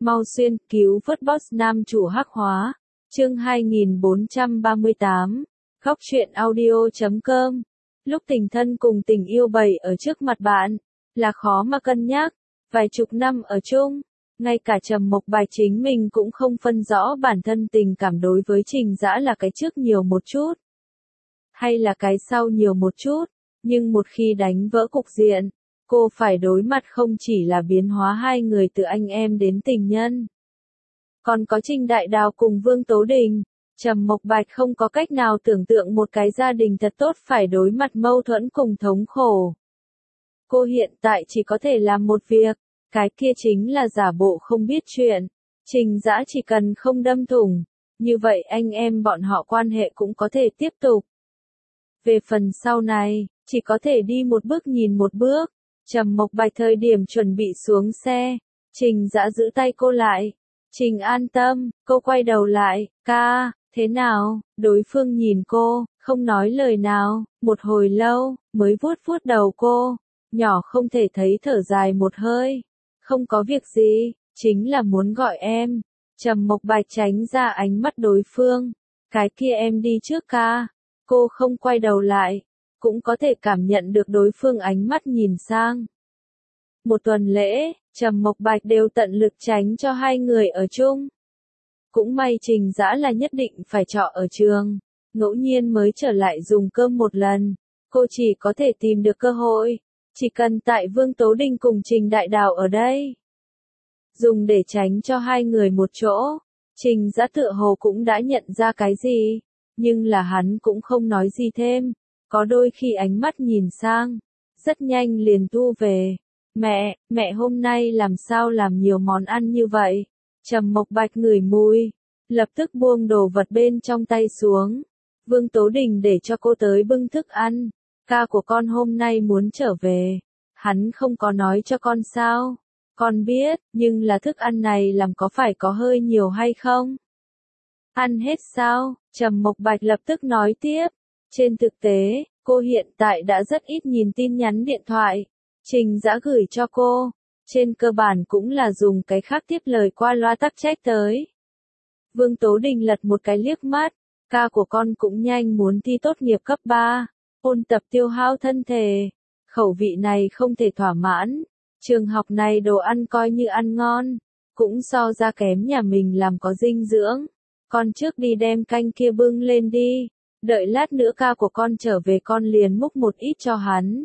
Mau xuyên cứu vớt boss nam chủ hắc hóa. Chương 2438. Góc truyện audio.com. Lúc tình thân cùng tình yêu bày ở trước mặt bạn, là khó mà cân nhắc. Vài chục năm ở chung, ngay cả Trầm Mộc Bạch chính mình cũng không phân rõ bản thân tình cảm đối với Trình Dã là cái trước nhiều một chút, hay là cái sau nhiều một chút. Nhưng một khi đánh vỡ cục diện, cô phải đối mặt không chỉ là biến hóa hai người từ anh em đến tình nhân, còn có Trình Đại Đào cùng Vương Tố Đình. Trầm Mộc Bạch không có cách nào tưởng tượng một cái gia đình thật tốt phải đối mặt mâu thuẫn cùng thống khổ. Cô hiện tại chỉ có thể làm một việc, cái kia chính là giả bộ không biết chuyện. Trình Dã chỉ cần không đâm thủng, như vậy anh em bọn họ quan hệ cũng có thể tiếp tục. Về phần sau này, chỉ có thể đi một bước nhìn một bước. Trầm Mộc Bạch thời điểm chuẩn bị xuống xe, Trình Dã giữ tay cô lại. Trình an tâm, cô quay đầu lại, ca, thế nào? Đối phương nhìn cô, không nói lời nào, một hồi lâu, mới vuốt vuốt đầu cô, nhỏ không thể thấy thở dài một hơi. Không có việc gì, chính là muốn gọi em. Trầm Mộc Bạch tránh ra ánh mắt đối phương. Cái kia em đi trước ca. Cô không quay đầu lại, cũng có thể cảm nhận được đối phương ánh mắt nhìn sang. Một tuần lễ, Trầm Mộc Bạch đều tận lực tránh cho hai người ở chung. Cũng may Trình Dã là nhất định phải trọ ở trường, ngẫu nhiên mới trở lại dùng cơm một lần. Cô chỉ có thể tìm được cơ hội, chỉ cần tại Vương Tố Đình cùng Trình Đại Đào ở đây, dùng để tránh cho hai người một chỗ. Trình Dã tựa hồ cũng đã nhận ra cái gì, nhưng là hắn cũng không nói gì thêm, có đôi khi ánh mắt nhìn sang, rất nhanh liền thu về. Mẹ hôm nay làm sao làm nhiều món ăn như vậy? Trầm Mộc Bạch ngửi mùi, lập tức buông đồ vật bên trong tay xuống. Vương Tố Đình để cho cô tới bưng thức ăn. Ca của con hôm nay muốn trở về. Hắn không có nói cho con sao? Con biết, nhưng là thức ăn này làm có phải có hơi nhiều hay không? Ăn hết sao? Trầm Mộc Bạch lập tức nói tiếp. Trên thực tế, cô hiện tại đã rất ít nhìn tin nhắn điện thoại. Trình Dã gửi cho cô, trên cơ bản cũng là dùng cái khác tiếp lời qua loa tắc trách tới. Vương Tố Đình lật một cái liếc mắt, ca của con cũng nhanh muốn thi tốt nghiệp cấp 3, ôn tập tiêu hao thân thể, khẩu vị này không thể thỏa mãn, trường học này đồ ăn coi như ăn ngon, cũng so ra kém nhà mình làm có dinh dưỡng, con trước đi đem canh kia bưng lên đi, đợi lát nữa ca của con trở về con liền múc một ít cho hắn.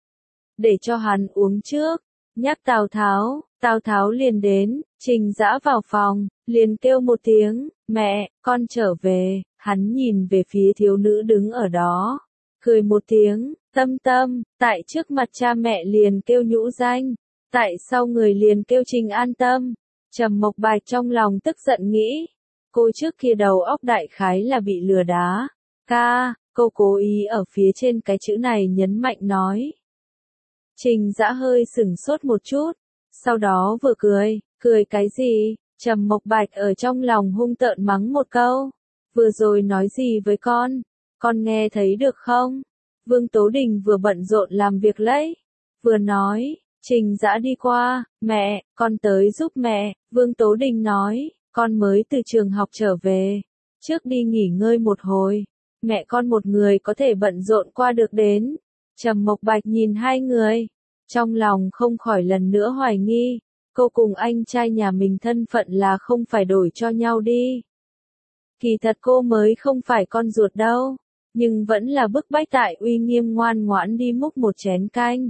Để cho hắn uống trước, nhắc Tào Tháo liền đến. Trình Dã vào phòng, liền kêu một tiếng, mẹ, con trở về. Hắn nhìn về phía thiếu nữ đứng ở đó, cười một tiếng, Tâm Tâm. Tại trước mặt cha mẹ liền kêu nhũ danh, tại sau người liền kêu Trình an tâm. Trầm Mộc Bạch trong lòng tức giận nghĩ, cô trước kia đầu óc đại khái là bị lừa đá. Ca, cô cố ý ở phía trên cái chữ này nhấn mạnh nói. Trình Dã hơi sửng sốt một chút, sau đó vừa cười cái gì? Trầm Mộc Bạch ở trong lòng hung tợn mắng một câu, vừa rồi nói gì với con nghe thấy được không? Vương Tố Đình vừa bận rộn làm việc lấy, vừa nói. Trình Dã đi qua, mẹ, con tới giúp mẹ. Vương Tố Đình nói, con mới từ trường học trở về, trước đi nghỉ ngơi một hồi, mẹ con một người có thể bận rộn qua được đến. Trầm Mộc Bạch nhìn hai người, trong lòng không khỏi lần nữa hoài nghi, cô cùng anh trai nhà mình thân phận là không phải đổi cho nhau đi. Kỳ thật cô mới không phải con ruột đâu, nhưng vẫn là bức bách tại uy nghiêm ngoan ngoãn đi múc một chén canh.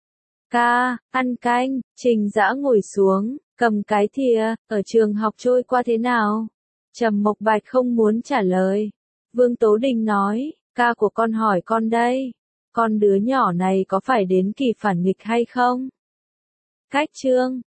Ca, ăn canh. Trình Dã ngồi xuống, cầm cái thìa, ở trường học trôi qua thế nào? Trầm Mộc Bạch không muốn trả lời. Vương Tố Đình nói, ca của con hỏi con đây. Con đứa nhỏ này có phải đến kỳ phản nghịch hay không? Cách chương